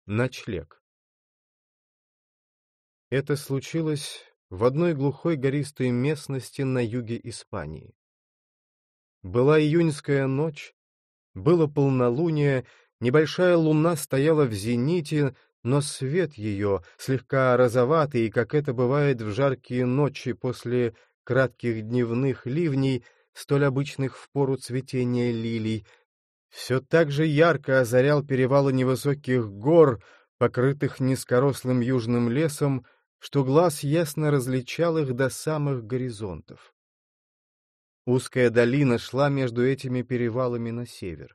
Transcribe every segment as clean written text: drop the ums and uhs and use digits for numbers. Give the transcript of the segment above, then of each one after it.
Ночлег. Это случилось в одной глухой гористой местности на юге Испании. Была июньская ночь, было полнолуние, небольшая луна стояла в зените, но свет ее, слегка розоватый, как это бывает в жаркие ночи после кратких дневных ливней, столь обычных в пору цветения лилий, все так же ярко озарял перевалы невысоких гор, покрытых низкорослым южным лесом, что глаз ясно различал их до самых горизонтов. Узкая долина шла между этими перевалами на север.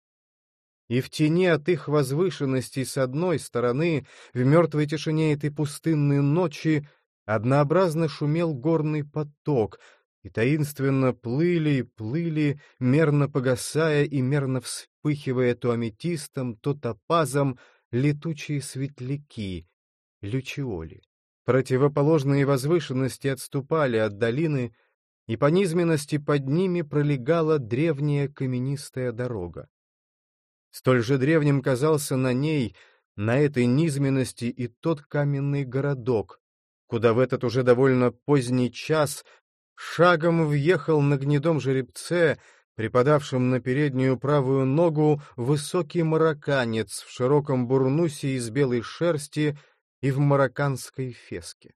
И в тени от их возвышенностей с одной стороны, в мертвой тишине этой пустынной ночи, однообразно шумел горный поток, и таинственно плыли и плыли, мерно погасая и мерно вспыхивая то аметистом, то топазом, летучие светляки, лючиоли. Противоположные возвышенности отступали от долины, и по низменности под ними пролегала древняя каменистая дорога. Столь же древним казался на ней, на этой низменности, и тот каменный городок, куда в этот уже довольно поздний час шагом въехал на гнедом жеребце, припадавшем на переднюю правую ногу, высокий марокканец в широком бурнусе из белой шерсти и в марокканской феске.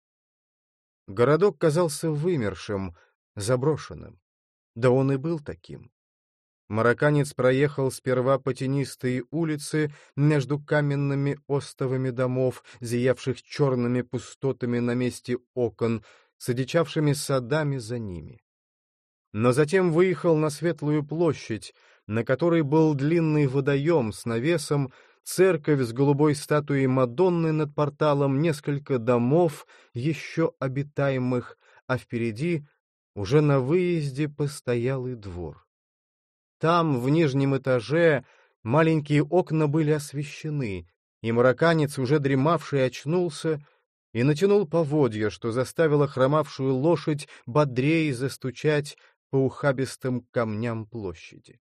Городок казался вымершим, заброшенным. Да он и был таким. Марокканец проехал сперва по тенистой улице между каменными остовами домов, зиявших черными пустотами на месте окон, с одичавшими садами за ними. Но затем выехал на светлую площадь, на которой был длинный водоем с навесом, церковь с голубой статуей Мадонны над порталом, несколько домов, еще обитаемых, а впереди, уже на выезде, постоялый двор. Там, в нижнем этаже, маленькие окна были освещены, и марокканец, уже дремавший, очнулся и натянул поводья, что заставило хромавшую лошадь бодрее застучать по ухабистым камням площади.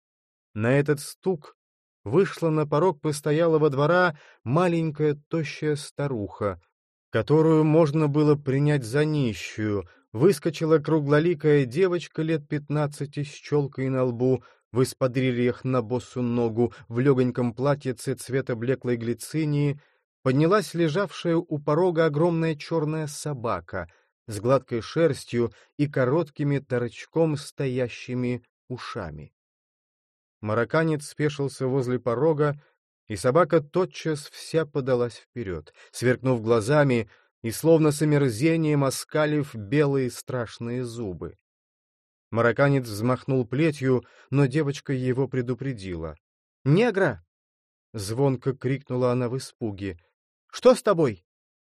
На этот стук вышла на порог постоялого двора маленькая тощая старуха, которую можно было принять за нищую. Выскочила круглоликая девочка лет 15 с челкой на лбу, в эспадрильях на босу ногу, в легоньком платьице цвета блеклой глицинии. Поднялась лежавшая у порога огромная черная собака с гладкой шерстью и короткими торчком стоящими ушами. Марокканец спешился возле порога, и собака тотчас вся подалась вперед, сверкнув глазами и словно с омерзением оскалив белые страшные зубы. Марокканец взмахнул плетью, но девочка его предупредила. «Негра!» — звонко крикнула она в испуге. «Что с тобой?»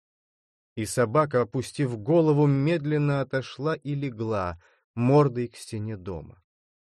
И собака, опустив голову, медленно отошла и легла, мордой к стене дома.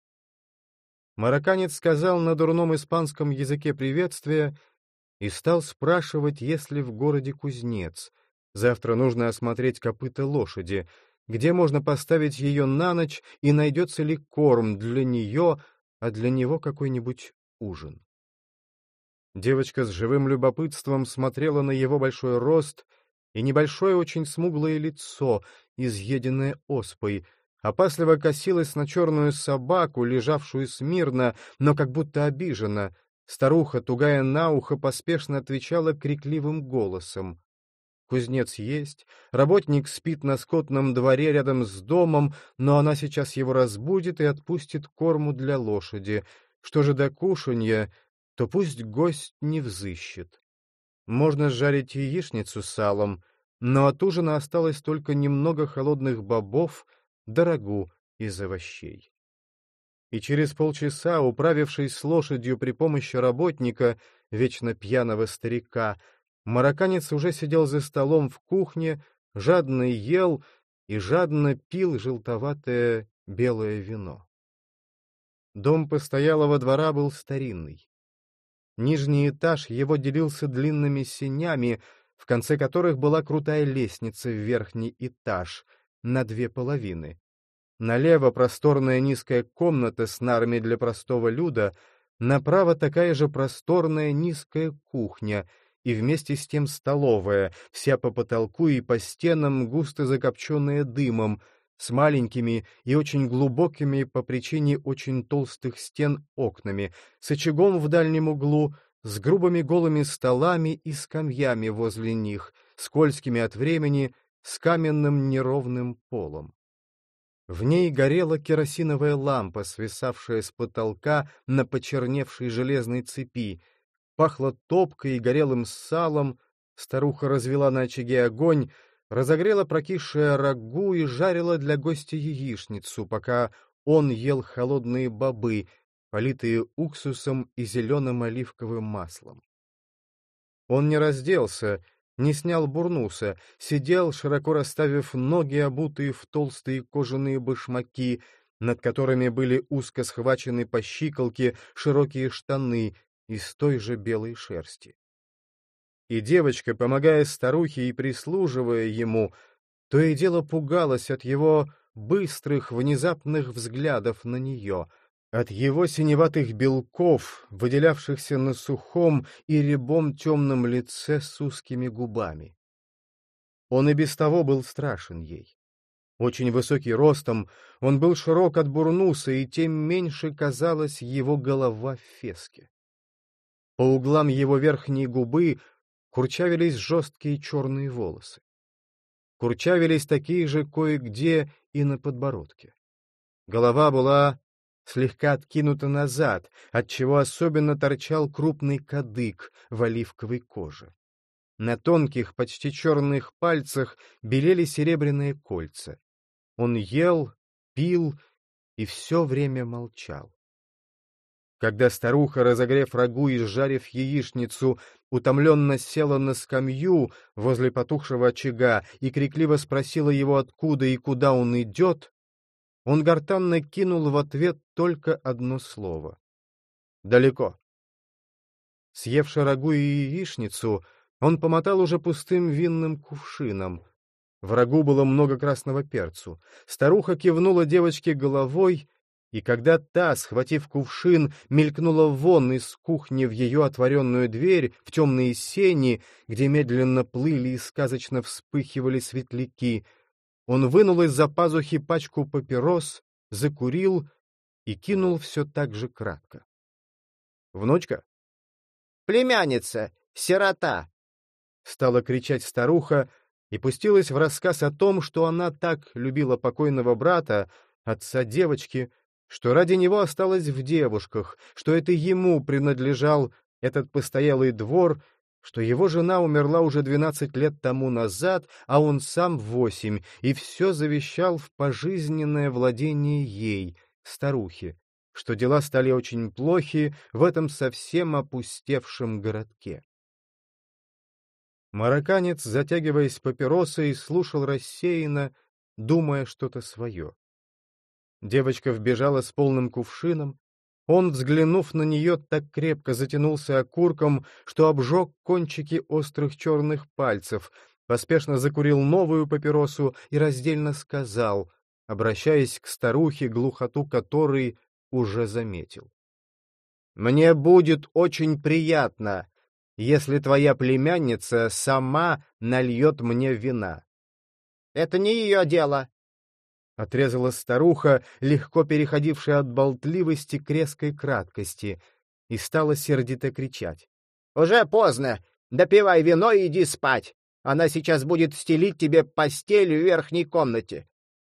Марокканец сказал на дурном испанском языке приветствия и стал спрашивать, есть ли в городе кузнец. Завтра нужно осмотреть копыта лошади, где можно поставить ее на ночь и найдется ли корм для нее, а для него какой-нибудь ужин. Девочка с живым любопытством смотрела на его большой рост и небольшое очень смуглое лицо, изъеденное оспой, опасливо косилась на черную собаку, лежавшую смирно, но как будто обижена. Старуха, тугая на ухо, поспешно отвечала крикливым голосом. Кузнец есть, работник спит на скотном дворе рядом с домом, но она сейчас его разбудит и отпустит корму для лошади. Что же до кушанья, то пусть гость не взыщет. Можно сжарить яичницу с салом, но от ужина осталось только немного холодных бобов да рагу из овощей. И через полчаса, управившись с лошадью при помощи работника, вечно пьяного старика, марокканец уже сидел за столом в кухне, жадно ел и жадно пил желтоватое белое вино. Дом постоялого двора был старинный. Нижний этаж его делился длинными сенями, в конце которых была крутая лестница в верхний этаж на две половины. Налево просторная низкая комната с нарами для простого люда, направо такая же просторная низкая кухня, и вместе с тем столовая, вся по потолку и по стенам густо закопченная дымом, с маленькими и очень глубокими по причине очень толстых стен окнами, с очагом в дальнем углу, с грубыми голыми столами и скамьями возле них, скользкими от времени, с каменным неровным полом. В ней горела керосиновая лампа, свисавшая с потолка на почерневшей железной цепи, пахло топкой и горелым салом, старуха развела на очаге огонь, разогрела прокисшее рагу и жарила для гостя яичницу, пока он ел холодные бобы, политые уксусом и зеленым оливковым маслом. Он не разделся, не снял бурнуса, сидел, широко расставив ноги, обутые в толстые кожаные башмаки, над которыми были узко схвачены по щиколке широкие штаны из той же белой шерсти. И девочка, помогая старухе и прислуживая ему, то и дело пугалась от его быстрых, внезапных взглядов на нее, от его синеватых белков, выделявшихся на сухом и рябом темном лице с узкими губами. Он и без того был страшен ей. Очень высокий ростом, он был широк от бурнуса, и тем меньше казалась его голова в феске. По углам его верхней губы курчавились жесткие черные волосы. Курчавились такие же кое-где и на подбородке. Голова была слегка откинута назад, отчего особенно торчал крупный кадык в оливковой коже. На тонких, почти черных пальцах белели серебряные кольца. Он ел, пил и все время молчал. Когда старуха, разогрев рагу и сжарив яичницу, утомленно села на скамью возле потухшего очага и крикливо спросила его, откуда и куда он идет, он гортанно кинул в ответ только одно слово — «Далеко». Съевши рагу и яичницу, он помотал уже пустым винным кувшином. В рагу было много красного перцу. Старуха кивнула девочке головой, и когда та, схватив кувшин, мелькнула вон из кухни в ее отворенную дверь, в темные сени, где медленно плыли и сказочно вспыхивали светляки, он вынул из-за пазухи пачку папирос, закурил и кинул все так же кратко. — Внучка? — Племянница, сирота! — стала кричать старуха и пустилась в рассказ о том, что она так любила покойного брата, отца девочки, что ради него осталась в девушках, что это ему принадлежал этот постоялый двор, что его жена умерла уже 12 лет тому назад, а он сам 8, и все завещал в пожизненное владение ей, старухе, что дела стали очень плохи в этом совсем опустевшем городке. Марокканец, затягиваясь папиросой, слушал рассеянно, думая что-то свое. Девочка вбежала с полным кувшином. Он, взглянув на нее, так крепко затянулся окурком, что обжег кончики острых черных пальцев, поспешно закурил новую папиросу и раздельно сказал, обращаясь к старухе, глухоту которой уже заметил: «Мне будет очень приятно, если твоя племянница сама нальет мне вина». «Это не ее дело», — отрезала старуха, легко переходившая от болтливости к резкой краткости, и стала сердито кричать. «Уже поздно! Допивай вино и иди спать! Она сейчас будет стелить тебе постель в верхней комнате!»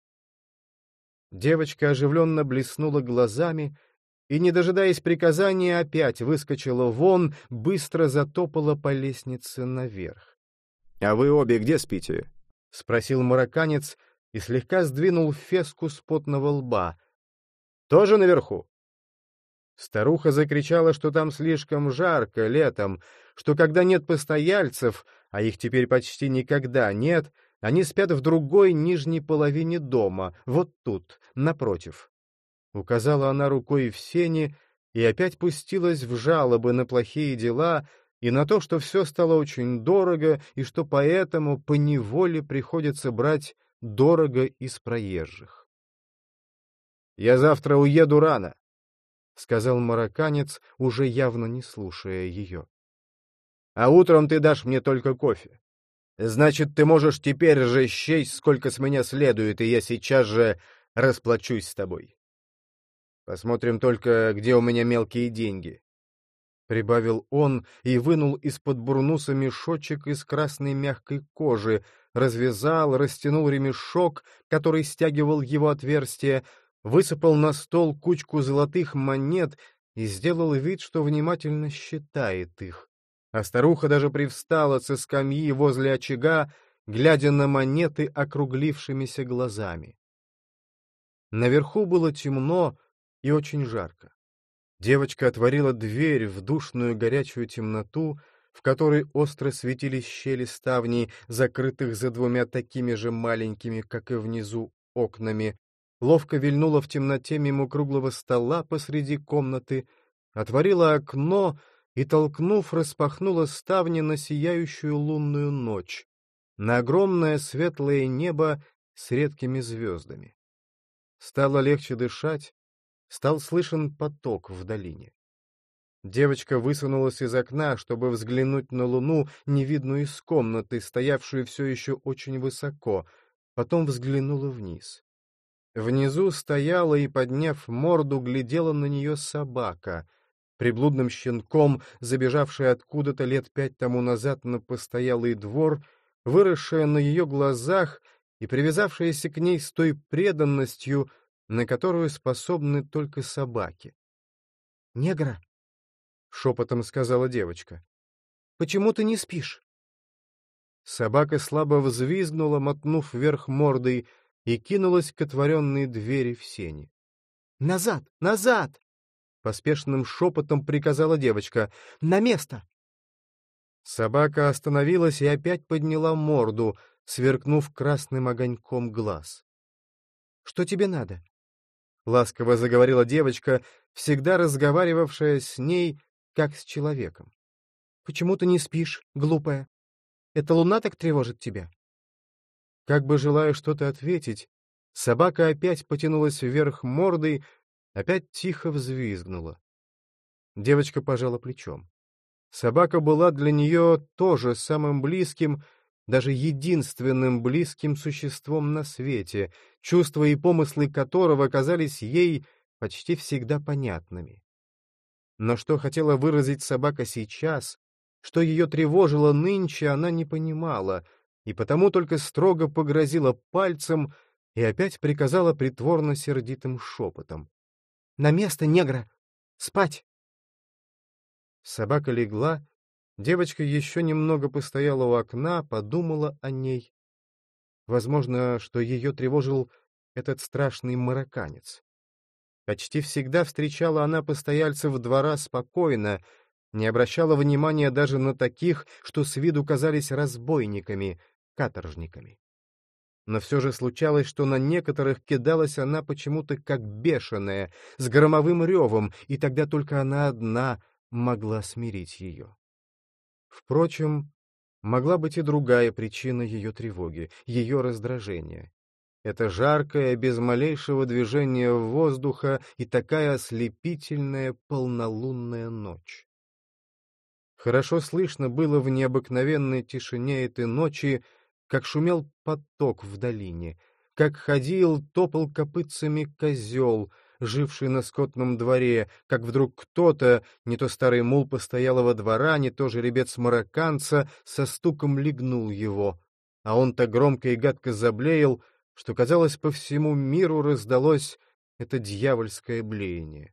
Девочка оживленно блеснула глазами и, не дожидаясь приказания, опять выскочила вон, быстро затопала по лестнице наверх. — А вы обе где спите? — спросил марокканец и слегка сдвинул феску с потного лба. — Тоже наверху? Старуха закричала, что там слишком жарко летом, что когда нет постояльцев, а их теперь почти никогда нет, они спят в другой нижней половине дома, вот тут, напротив. Указала она рукой в сени и опять пустилась в жалобы на плохие дела и на то, что все стало очень дорого и что поэтому поневоле приходится брать дорого из проезжих. «Я завтра уеду рано», — сказал марокканец, уже явно не слушая ее. а утром ты дашь мне только кофе. Значит, ты можешь теперь же счесть, сколько с меня следует, и я сейчас же расплачусь с тобой. Посмотрим только, где у меня мелкие деньги. Прибавил он и вынул из-под бурнуса мешочек из красной мягкой кожи, развязал, растянул ремешок, который стягивал его отверстие, высыпал на стол кучку золотых монет и сделал вид, что внимательно считает их. А старуха даже привстала со скамьи возле очага, глядя на монеты округлившимися глазами. Наверху было темно и очень жарко. Девочка отворила дверь в душную горячую темноту, в которой остро светились щели ставней, закрытых за двумя такими же маленькими, как и внизу, окнами, ловко вильнула в темноте мимо круглого стола посреди комнаты, отворила окно и, толкнув, распахнула ставни на сияющую лунную ночь, на огромное светлое небо с редкими звездами. Стало легче дышать, стал слышен поток в долине. Девочка высунулась из окна, чтобы взглянуть на луну, невидную из комнаты, стоявшую все еще очень высоко, потом взглянула вниз. Внизу стояла и, подняв морду, глядела на нее собака, приблудным щенком, забежавшая откуда-то лет 5 тому назад на постоялый двор, выросшая на ее глазах и привязавшаяся к ней с той преданностью, на которую способны только собаки. «Негра», — шепотом сказала девочка, — «почему ты не спишь?» Собака слабо взвизгнула, мотнув вверх мордой, и кинулась к отворенной двери в сени. «Назад! Назад!» — поспешным шепотом приказала девочка. «На место!» Собака остановилась и опять подняла морду, сверкнув красным огоньком глаз. «Что тебе надо?» — ласково заговорила девочка, всегда разговаривавшая с ней, как с человеком. «Почему ты не спишь, глупая? Эта луна так тревожит тебя?» Как бы желая что-то ответить, собака опять потянулась вверх мордой, опять тихо взвизгнула. Девочка пожала плечом. Собака была для нее тоже самым близким, даже единственным близким существом на свете, чувства и помыслы которого казались ей почти всегда понятными. Но что хотела выразить собака сейчас, что ее тревожило нынче, она не понимала, и потому только строго погрозила пальцем и опять приказала притворно-сердитым шепотом. «На место, негра! Спать!» Собака легла, девочка еще немного постояла у окна, подумала о ней. Возможно, что ее тревожил этот страшный марокканец. Почти всегда встречала она постояльцев двора спокойно, не обращала внимания даже на таких, что с виду казались разбойниками, каторжниками. Но все же случалось, что на некоторых кидалась она почему-то как бешеная, с громовым ревом, и тогда только она одна могла смирить ее. Впрочем, могла быть и другая причина ее тревоги, ее раздражения. Это жаркая, без малейшего движения воздуха и такая ослепительная полнолунная ночь. Хорошо слышно было в необыкновенной тишине этой ночи, как шумел поток в долине, как ходил, топал копытцами козел, живший на скотном дворе, как вдруг кто-то, не то старый мул постоялого двора, не то жеребец марокканца, со стуком легнул его, а он так громко и гадко заблеял, что, казалось, по всему миру раздалось это дьявольское блеяние.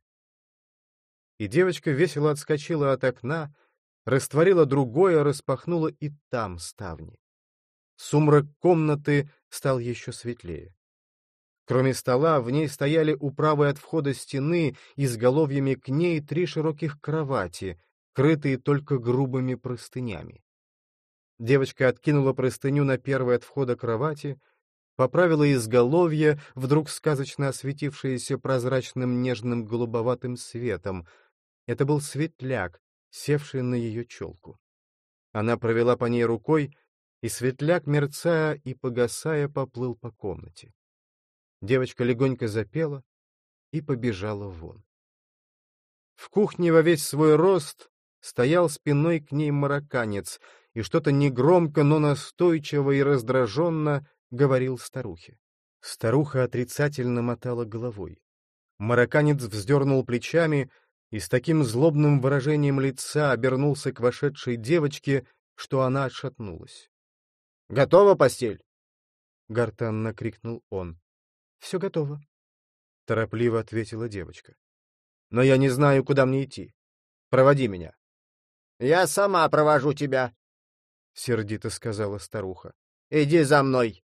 И девочка весело отскочила от окна, растворила другое, распахнула и там ставни. Сумрак комнаты стал еще светлее. Кроме стола, в ней стояли у правой от входа стены изголовьями к ней 3 широких кровати, крытые только грубыми простынями. Девочка откинула простыню на первой от входа кровати, поправила изголовье, вдруг сказочно осветившееся прозрачным нежным голубоватым светом. Это был светляк, севший на ее челку. Она провела по ней рукой, и светляк, мерцая и погасая, поплыл по комнате. Девочка легонько запела и побежала вон. В кухне во весь свой рост стоял спиной к ней марокканец и что-то негромко, но настойчиво и раздраженно говорил старухе. Старуха отрицательно мотала головой. Марокканец вздернул плечами и с таким злобным выражением лица обернулся к вошедшей девочке, что она отшатнулась. — Готова постель? — гортанно крикнул он. — Все готово, — торопливо ответила девочка. — Но я не знаю, куда мне идти. Проводи меня. — Я сама провожу тебя, — сердито сказала старуха. — Иди за мной.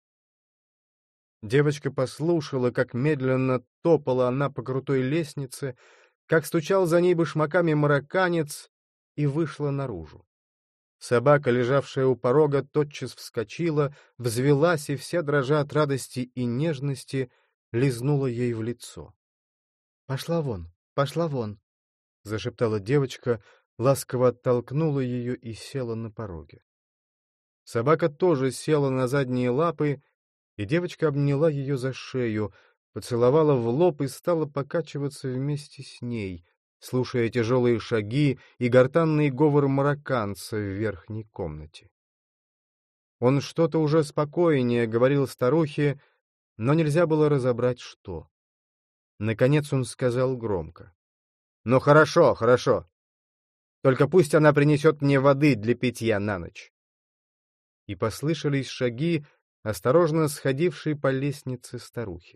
Девочка послушала, как медленно топала она по крутой лестнице, как стучал за ней башмаками марокканец, и вышла наружу. Собака, лежавшая у порога, тотчас вскочила, взвелась и вся, дрожа от радости и нежности, лизнула ей в лицо. — Пошла вон, — зашептала девочка, ласково оттолкнула ее и села на пороге. Собака тоже села на задние лапы, и девочка обняла ее за шею, поцеловала в лоб и стала покачиваться вместе с ней, слушая тяжелые шаги и гортанный говор марокканца в верхней комнате. Он что-то уже спокойнее говорил старухе, но нельзя было разобрать, что. Наконец он сказал громко: — Ну хорошо, хорошо. Только пусть она принесет мне воды для питья на ночь. И послышались шаги, осторожно сходившей по лестнице старухи.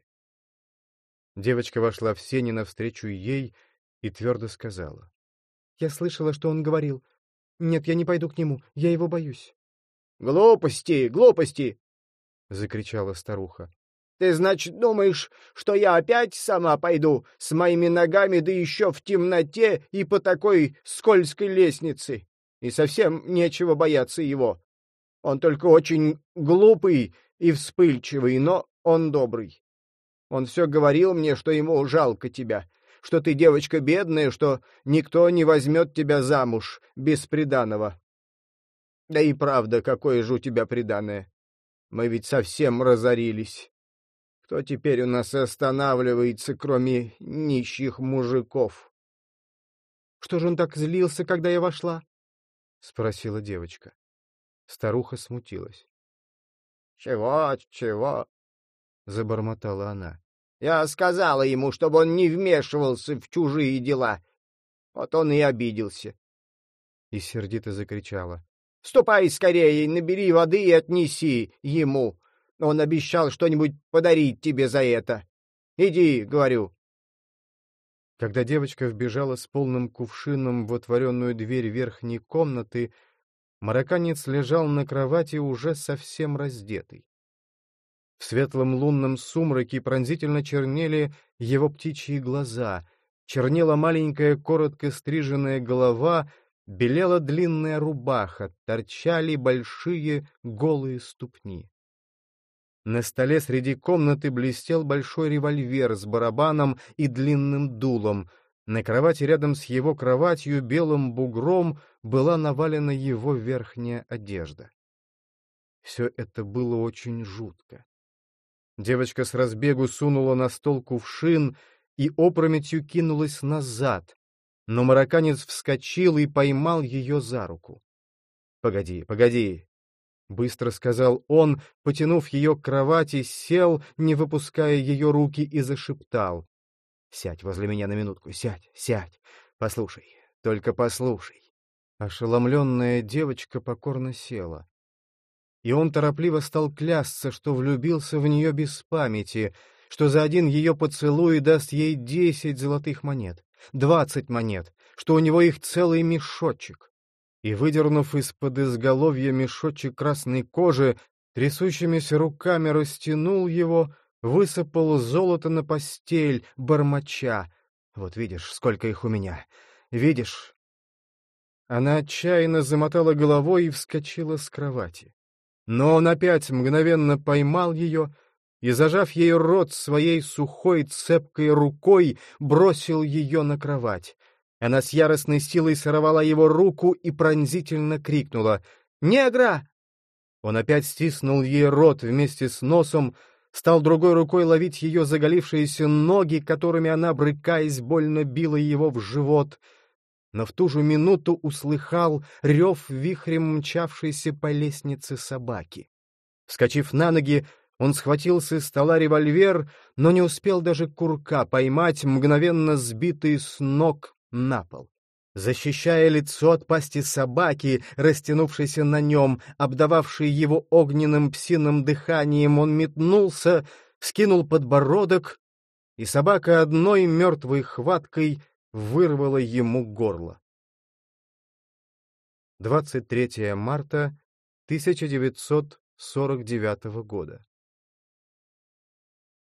Девочка вошла в сени навстречу ей и твердо сказала: — Я слышала, что он говорил. Нет, я не пойду к нему, я его боюсь. — Глупости, глупости! — закричала старуха. — Ты, значит, думаешь, что я опять сама пойду с моими ногами, да еще в темноте и по такой скользкой лестнице? И совсем нечего бояться его. Он только очень глупый и вспыльчивый, но он добрый. Он все говорил мне, что ему жалко тебя, что ты девочка бедная, что никто не возьмет тебя замуж без приданого. Да и правда, какое же у тебя приданое? Мы ведь совсем разорились. Кто теперь у нас останавливается, кроме нищих мужиков? — Что же он так злился, когда я вошла? — спросила девочка. Старуха смутилась. — Чего? — забормотала она. — Я сказала ему, чтобы он не вмешивался в чужие дела. Вот он и обиделся. И сердито закричала: — Ступай скорее, набери воды и отнеси ему. Он обещал что-нибудь подарить тебе за это. Иди, говорю. Когда девочка вбежала с полным кувшином в отворенную дверь верхней комнаты, марокканец лежал на кровати уже совсем раздетый. В светлом лунном сумраке пронзительно чернели его птичьи глаза, чернела маленькая коротко стриженная голова, белела длинная рубаха, торчали большие голые ступни. На столе среди комнаты блестел большой револьвер с барабаном и длинным дулом. На кровати рядом с его кроватью белым бугром была навалена его верхняя одежда. Все это было очень жутко. Девочка с разбегу сунула на стол кувшин и опрометью кинулась назад, но марокканец вскочил и поймал ее за руку. — Погоди, погоди! — быстро сказал он, потянув ее к кровати, сел, не выпуская ее руки, и зашептал: — Сядь возле меня на минутку, сядь, послушай, только послушай. Ошеломленная девочка покорно села. И он торопливо стал клясться, что влюбился в нее без памяти, что за один ее поцелуй даст ей 10 золотых монет, 20 монет, что у него их целый мешочек. И, выдернув из-под изголовья мешочек красной кожи, трясущимися руками растянул его, высыпал золото на постель, бормоча: «Вот видишь, сколько их у меня! Видишь?» Она отчаянно замотала головой и вскочила с кровати. Но он опять мгновенно поймал ее и, зажав ей рот своей сухой цепкой рукой, бросил ее на кровать. Она с яростной силой сорвала его руку и пронзительно крикнула: «Негра!» Он опять стиснул ей рот вместе с носом, стал другой рукой ловить ее заголившиеся ноги, которыми она, брыкаясь, больно била его в живот. но в ту же минуту услыхал рев вихрем мчавшейся по лестнице собаки. Вскочив на ноги, он схватил со стола револьвер, но не успел даже курка поймать, мгновенно сбитый с ног на пол. Защищая лицо от пасти собаки, растянувшейся на нем, обдававшей его огненным псиным дыханием, он метнулся, вскинул подбородок, и собака одной мертвой хваткой вырвала ему горло. 23 марта 1949 года.